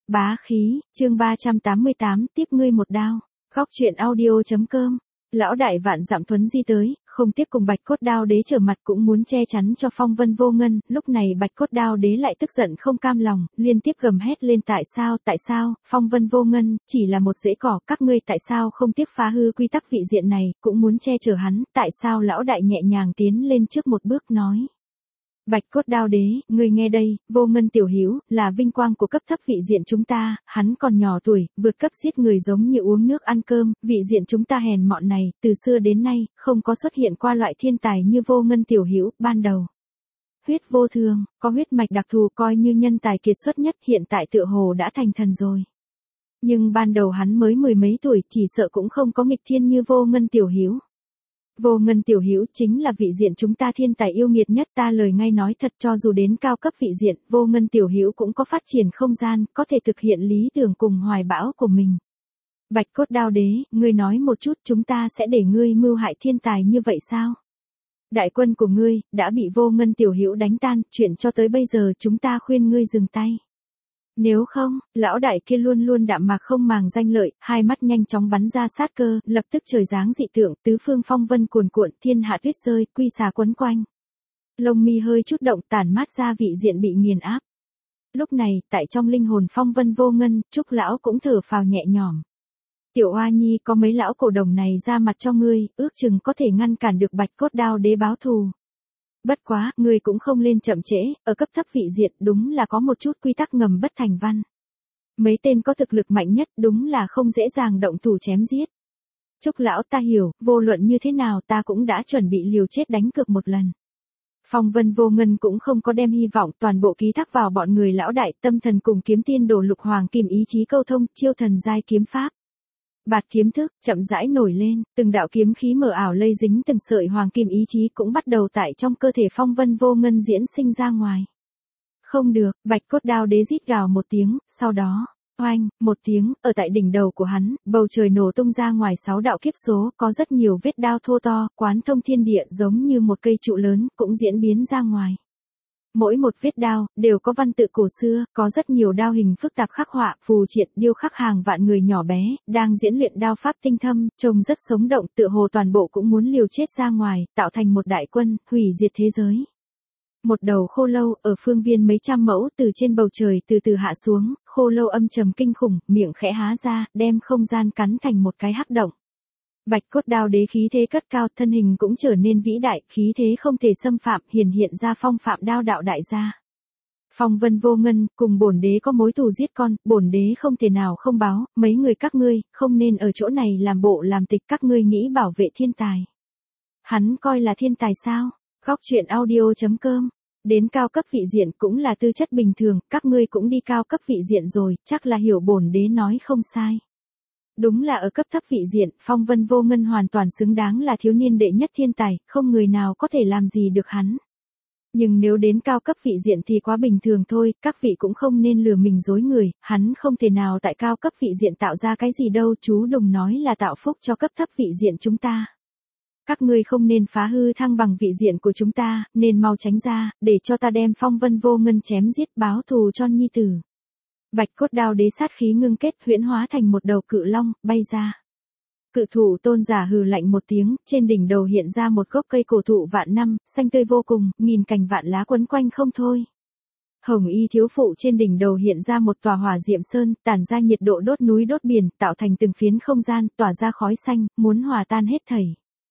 Bá khí, chương 388, tiếp ngươi một đao. Góc truyện audio.com. Lão đại vạn dặm thuấn di tới, không tiếc cùng Bạch Cốt Đao Đế trở mặt cũng muốn che chắn cho Phong Vân Vô Ngân. Lúc này Bạch Cốt Đao Đế lại tức giận không cam lòng, liên tiếp gầm hét lên tại sao, Phong Vân Vô Ngân, chỉ là một rễ cỏ, các ngươi tại sao không tiếc phá hư quy tắc vị diện này, cũng muốn che chở hắn, tại sao? Lão đại nhẹ nhàng tiến lên trước một bước nói. Bạch Cốt Đao Đế, ngươi nghe đây, Vô Ngân tiểu hữu, là vinh quang của cấp thấp vị diện chúng ta, hắn còn nhỏ tuổi, vượt cấp giết người giống như uống nước ăn cơm, vị diện chúng ta hèn mọn này, từ xưa đến nay, không có xuất hiện qua loại thiên tài như Vô Ngân tiểu hữu, ban đầu. Huyết vô thường, có huyết mạch đặc thù coi như nhân tài kiệt xuất nhất, hiện tại tựa hồ đã thành thần rồi. Nhưng ban đầu hắn mới mười mấy tuổi, chỉ sợ cũng không có nghịch thiên như Vô Ngân tiểu hữu. Vô Ngân tiểu hữu chính là vị diện chúng ta thiên tài yêu nghiệt nhất, ta lời ngay nói thật, cho dù đến cao cấp vị diện, Vô Ngân tiểu hữu cũng có phát triển không gian, có thể thực hiện lý tưởng cùng hoài bão của mình. Bạch Cốt Đao Đế, ngươi nói một chút, chúng ta sẽ để ngươi mưu hại thiên tài như vậy sao? Đại quân của ngươi đã bị Vô Ngân tiểu hữu đánh tan, chuyện cho tới bây giờ chúng ta khuyên ngươi dừng tay. Nếu không, lão đại kia luôn luôn đạm mạc không màng danh lợi, hai mắt nhanh chóng bắn ra sát cơ, lập tức trời giáng dị tượng, tứ phương phong vân cuồn cuộn, thiên hạ tuyết rơi, quy xà quấn quanh. Lông mi hơi chút động, tản mát ra vị diện bị nghiền áp. Lúc này, tại trong linh hồn Phong Vân Vô Ngân, Trúc lão cũng thở phào nhẹ nhõm. Tiểu Oa Nhi, có mấy lão cổ đồng này ra mặt cho ngươi, ước chừng có thể ngăn cản được Bạch Cốt Đao Đế báo thù. Bất quá, ngươi cũng không lên chậm trễ, ở cấp thấp vị diện đúng là có một chút quy tắc ngầm bất thành văn. Mấy tên có thực lực mạnh nhất đúng là không dễ dàng động thủ chém giết. Trúc lão, ta hiểu, vô luận như thế nào ta cũng đã chuẩn bị liều chết đánh cược một lần. Phong Vân Vô Ngân cũng không có đem hy vọng toàn bộ ký thác vào bọn người lão đại, tâm thần cùng kiếm tiên đồ lục hoàng kim ý chí câu thông, chiêu thần giai kiếm pháp. Bạt kiếm thức, chậm rãi nổi lên, từng đạo kiếm khí mờ ảo lây dính từng sợi hoàng kim ý chí cũng bắt đầu tại trong cơ thể Phong Vân Vô Ngân diễn sinh ra ngoài. Không được, Bạch Cốt Đao Đế rít gào một tiếng, sau đó, oanh, một tiếng, ở tại đỉnh đầu của hắn, bầu trời nổ tung ra ngoài 6 đạo kiếp số, có rất nhiều vết đao thô to, quán thông thiên địa giống như một cây trụ lớn, cũng diễn biến ra ngoài. Mỗi một vết đao, đều có văn tự cổ xưa, có rất nhiều đao hình phức tạp khắc họa, phù triện, điêu khắc hàng vạn người nhỏ bé, đang diễn luyện đao pháp tinh thâm, trông rất sống động, tựa hồ toàn bộ cũng muốn liều chết ra ngoài, tạo thành một đại quân, hủy diệt thế giới. Một đầu khô lâu, ở phương viên mấy trăm mẫu từ trên bầu trời từ từ hạ xuống, khô lâu âm trầm kinh khủng, miệng khẽ há ra, đem không gian cắn thành một cái hắc động. Bạch Cốt Đao Đế khí thế cất cao, thân hình cũng trở nên vĩ đại, khí thế không thể xâm phạm, hiện ra phong phạm đao đạo đại gia. Phong Vân Vô Ngân, cùng bổn đế có mối thù giết con, bổn đế không thể nào không báo, mấy người các ngươi, không nên ở chỗ này làm bộ làm tịch, các ngươi nghĩ bảo vệ thiên tài. Hắn coi là thiên tài sao? Góc truyện audio.com. Đến cao cấp vị diện cũng là tư chất bình thường, các ngươi cũng đi cao cấp vị diện rồi, chắc là hiểu bổn đế nói không sai. Đúng là ở cấp thấp vị diện, Phong Vân Vô Ngân hoàn toàn xứng đáng là thiếu niên đệ nhất thiên tài, không người nào có thể làm gì được hắn. Nhưng nếu đến cao cấp vị diện thì quá bình thường thôi, các vị cũng không nên lừa mình dối người, hắn không thể nào tại cao cấp vị diện tạo ra cái gì đâu, chú Đồng nói là tạo phúc cho cấp thấp vị diện chúng ta. Các ngươi không nên phá hư thăng bằng vị diện của chúng ta, nên mau tránh ra, để cho ta đem Phong Vân Vô Ngân chém giết báo thù cho nhi tử. Bạch Cốt Đao Đế sát khí ngưng kết, huyễn hóa thành một đầu cự long, bay ra. Cự thụ tôn giả hừ lạnh một tiếng, trên đỉnh đầu hiện ra một gốc cây cổ thụ vạn năm, xanh tươi vô cùng, nghìn cành vạn lá quấn quanh không thôi. Hồng y thiếu phụ trên đỉnh đầu hiện ra một tòa hỏa diệm sơn, tản ra nhiệt độ đốt núi đốt biển, tạo thành từng phiến không gian, tỏa ra khói xanh, muốn hòa tan hết thảy.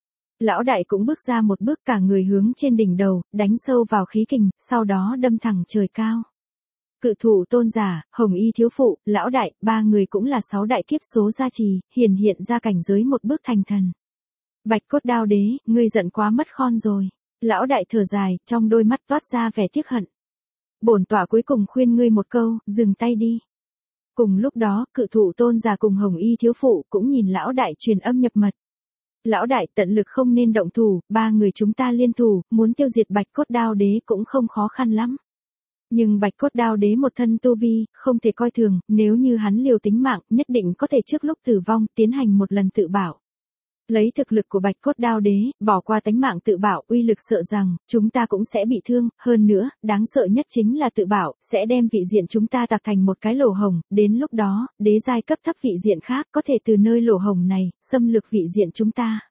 Lão đại cũng bước ra một bước, cả người hướng trên đỉnh đầu, đánh sâu vào khí kình, sau đó đâm thẳng trời cao. Cự thụ tôn giả, hồng y thiếu phụ, lão đại, ba người cũng là 6 đại kiếp số gia trì, hiện ra cảnh giới một bước thành thần. Bạch Cốt Đao Đế, ngươi giận quá mất khôn rồi. Lão đại thở dài, trong đôi mắt toát ra vẻ tiếc hận. Bổn tọa cuối cùng khuyên ngươi một câu, dừng tay đi. Cùng lúc đó, cự thụ tôn giả cùng hồng y thiếu phụ cũng nhìn lão đại truyền âm nhập mật. Lão đại, tận lực không nên động thủ, ba người chúng ta liên thủ, muốn tiêu diệt Bạch Cốt Đao Đế cũng không khó khăn lắm. Nhưng Bạch Cốt Đao Đế một thân tu vi, không thể coi thường, nếu như hắn liều tính mạng, nhất định có thể trước lúc tử vong, tiến hành một lần tự bảo. Lấy thực lực của Bạch Cốt Đao Đế, bỏ qua tánh mạng tự bảo, uy lực sợ rằng, chúng ta cũng sẽ bị thương, hơn nữa, đáng sợ nhất chính là tự bảo, sẽ đem vị diện chúng ta tạc thành một cái lỗ hồng, đến lúc đó, đế giai cấp thấp vị diện khác, có thể từ nơi lỗ hồng này, xâm lược vị diện chúng ta.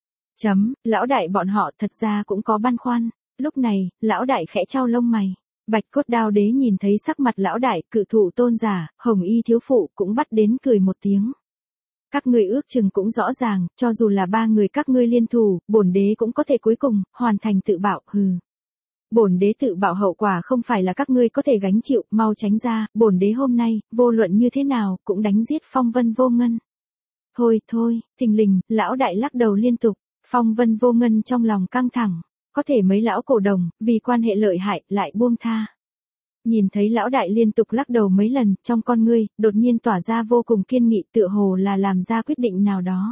Lão đại bọn họ thật ra cũng có băn khoăn, lúc này, lão đại khẽ chau lông mày. Bạch Cốt Đao Đế nhìn thấy sắc mặt lão đại, cự thụ tôn giả, Hồng Y thiếu phụ cũng bắt đến cười một tiếng. Các ngươi ước chừng cũng rõ ràng, cho dù là 3 người các ngươi liên thủ, bổn đế cũng có thể cuối cùng, hoàn thành tự bạo, hừ. Bổn đế tự bạo hậu quả không phải là các ngươi có thể gánh chịu, mau tránh ra, bổn đế hôm nay, vô luận như thế nào, cũng đánh giết Phong Vân Vô Ngân. Thôi, thình lình, lão đại lắc đầu liên tục, Phong Vân Vô Ngân trong lòng căng thẳng, có thể mấy lão cổ đồng, vì quan hệ lợi hại, lại buông tha. Nhìn thấy lão đại liên tục lắc đầu mấy lần, trong con ngươi, đột nhiên tỏa ra vô cùng kiên nghị, tựa hồ là làm ra quyết định nào đó.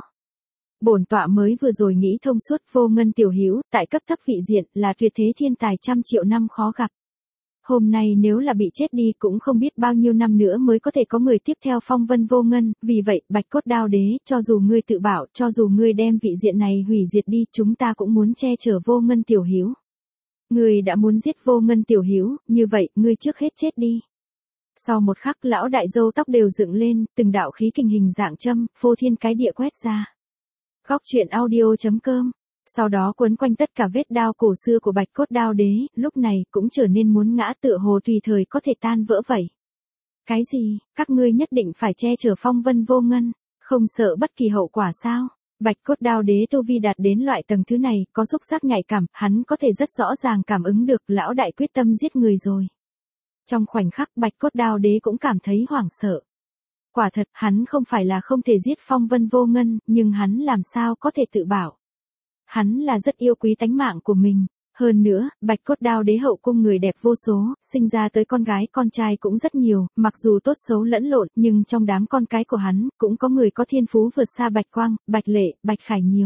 Bổn tọa mới vừa rồi nghĩ thông suốt, Vô Ngân tiểu hữu, tại cấp thấp vị diện, là tuyệt thế thiên tài trăm triệu năm khó gặp. Hôm nay nếu là bị chết đi cũng không biết bao nhiêu năm nữa mới có thể có người tiếp theo Phong Vân Vô Ngân, vì vậy, Bạch Cốt Đao Đế, cho dù ngươi tự bảo, cho dù ngươi đem vị diện này hủy diệt đi, chúng ta cũng muốn che chở Vô Ngân tiểu hữu. Ngươi đã muốn giết Vô Ngân tiểu hữu, như vậy, ngươi trước hết chết đi. Sau một khắc, lão đại râu tóc đều dựng lên, từng đạo khí kình hình dạng châm, phô thiên cái địa quét ra. Góc truyện audio.com. Sau đó quấn quanh tất cả vết đao cổ xưa của Bạch Cốt Đao Đế, lúc này cũng trở nên muốn ngã, tựa hồ tùy thời có thể tan vỡ vậy. Cái gì, các ngươi nhất định phải che chở Phong Vân Vô Ngân, không sợ bất kỳ hậu quả sao? Bạch Cốt Đao Đế tu vi đạt đến loại tầng thứ này, có xúc giác nhạy cảm, hắn có thể rất rõ ràng cảm ứng được lão đại quyết tâm giết người rồi. Trong khoảnh khắc Bạch Cốt Đao Đế cũng cảm thấy hoảng sợ. Quả thật, hắn không phải là không thể giết Phong Vân Vô Ngân, nhưng hắn làm sao có thể tự bảo. Hắn là rất yêu quý tánh mạng của mình. Hơn nữa, Bạch Cốt Đao Đế hậu cung người đẹp vô số, sinh ra tới con gái con trai cũng rất nhiều, mặc dù tốt xấu lẫn lộn, nhưng trong đám con cái của hắn, cũng có người có thiên phú vượt xa Bạch Quang, Bạch Lệ, Bạch Khải nhiều.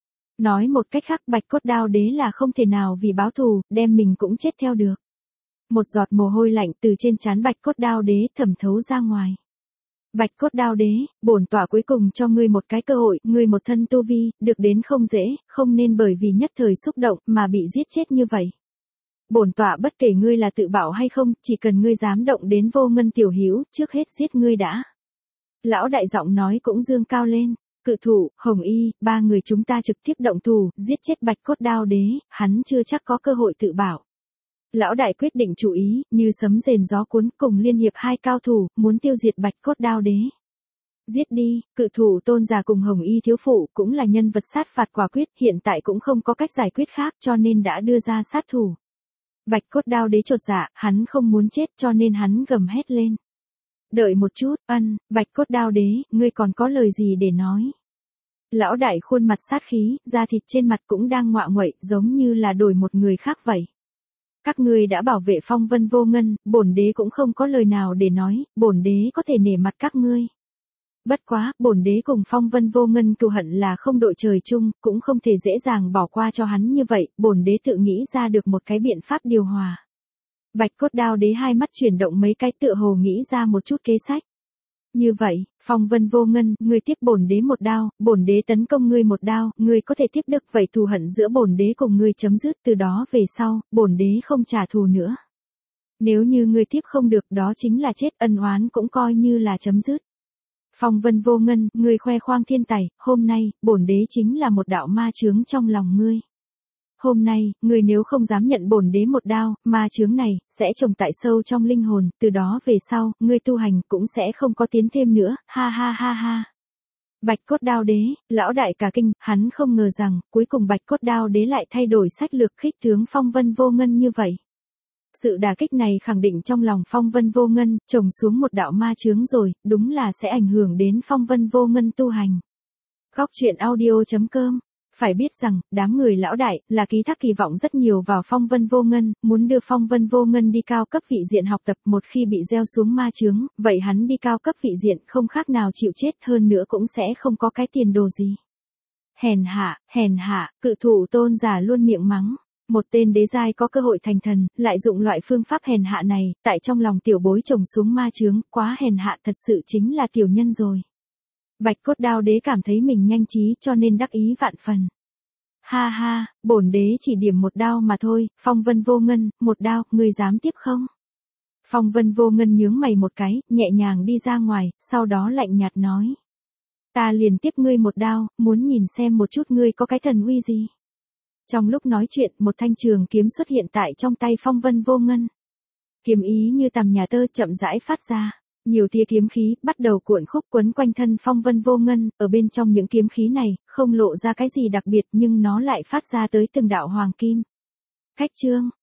Nói một cách khác, Bạch Cốt Đao Đế là không thể nào vì báo thù, đem mình cũng chết theo được. Một giọt mồ hôi lạnh từ trên trán Bạch Cốt Đao Đế thẩm thấu ra ngoài. Bạch Cốt Đao Đế, bổn tọa cuối cùng cho ngươi một cái cơ hội, ngươi một thân tu vi, được đến không dễ, không nên bởi vì nhất thời xúc động mà bị giết chết như vậy. Bổn tọa bất kể ngươi là tự bảo hay không, chỉ cần ngươi dám động đến Vô Ngân tiểu hữu, trước hết giết ngươi đã. Lão đại giọng nói cũng dương cao lên, cự thủ, Hồng Y, 3 người chúng ta trực tiếp động thủ, giết chết Bạch Cốt Đao Đế, hắn chưa chắc có cơ hội tự bảo. Lão đại quyết định chủ ý, như sấm rền gió cuốn, cùng liên hiệp 2 cao thủ, muốn tiêu diệt Bạch Cốt Đao Đế. Giết đi, cự thủ tôn giả cùng Hồng Y thiếu phụ cũng là nhân vật sát phạt quả quyết, hiện tại cũng không có cách giải quyết khác cho nên đã đưa ra sát thủ. Bạch Cốt Đao Đế chột dạ, hắn không muốn chết cho nên hắn gầm hét lên. Đợi một chút, Bạch Cốt Đao Đế, ngươi còn có lời gì để nói? Lão đại khuôn mặt sát khí, da thịt trên mặt cũng đang ngoạ nguậy, giống như là đổi một người khác vậy. Các ngươi đã bảo vệ Phong Vân Vô Ngân, bổn đế cũng không có lời nào để nói, bổn đế có thể nể mặt các ngươi. Bất quá, bổn đế cùng Phong Vân Vô Ngân cừu hận là không đội trời chung, cũng không thể dễ dàng bỏ qua cho hắn như vậy, bổn đế tự nghĩ ra được một cái biện pháp điều hòa. Bạch Cốt Đao Đế hai mắt chuyển động mấy cái, tựa hồ nghĩ ra một chút kế sách. Như vậy, Phong Vân Vô Ngân, ngươi tiếp bổn đế một đao, bổn đế tấn công ngươi một đao, ngươi có thể tiếp được, vậy thù hận giữa bổn đế cùng ngươi chấm dứt, từ đó về sau, bổn đế không trả thù nữa. Nếu như ngươi tiếp không được, đó chính là chết, ân oán cũng coi như là chấm dứt. Phong Vân Vô Ngân, ngươi khoe khoang thiên tài, hôm nay, bổn đế chính là một đạo ma chướng trong lòng ngươi. Hôm nay, ngươi nếu không dám nhận bổn đế một đao, ma chướng này, sẽ trồng tại sâu trong linh hồn, từ đó về sau, ngươi tu hành cũng sẽ không có tiến thêm nữa, ha ha ha ha. Bạch Cốt Đao Đế, lão đại cả kinh, hắn không ngờ rằng, cuối cùng Bạch Cốt Đao Đế lại thay đổi sách lược khích tướng Phong Vân Vô Ngân như vậy. Sự đả kích này khẳng định trong lòng Phong Vân Vô Ngân, trồng xuống một đạo ma chướng rồi, đúng là sẽ ảnh hưởng đến Phong Vân Vô Ngân tu hành. Góc truyện audio.com. Phải biết rằng, đám người lão đại, là ký thác kỳ vọng rất nhiều vào Phong Vân Vô Ngân, muốn đưa Phong Vân Vô Ngân đi cao cấp vị diện học tập, một khi bị gieo xuống ma chướng, vậy hắn đi cao cấp vị diện không khác nào chịu chết, hơn nữa cũng sẽ không có cái tiền đồ gì. Hèn hạ, cự thủ tôn giả luôn miệng mắng. Một tên đế giai có cơ hội thành thần, lại dụng loại phương pháp hèn hạ này, tại trong lòng tiểu bối trồng xuống ma chướng, quá hèn hạ, thật sự chính là tiểu nhân rồi. Bạch cốt đao đế cảm thấy mình nhanh trí cho nên đắc ý vạn phần. Ha ha, bổn đế chỉ điểm một đao mà thôi, Phong Vân Vô Ngân, một đao, ngươi dám tiếp không? Phong Vân Vô Ngân nhướng mày một cái, nhẹ nhàng đi ra ngoài, sau đó lạnh nhạt nói. Ta liền tiếp ngươi một đao, muốn nhìn xem một chút ngươi có cái thần uy gì. Trong lúc nói chuyện, một thanh trường kiếm xuất hiện tại trong tay Phong Vân Vô Ngân. Kiếm ý như tằm nhà tơ chậm rãi phát ra. Nhiều tia kiếm khí bắt đầu cuộn khúc quấn quanh thân Phong Vân Vô Ngân, ở bên trong những kiếm khí này, không lộ ra cái gì đặc biệt nhưng nó lại phát ra tới từng đạo hoàng kim. Khách chương.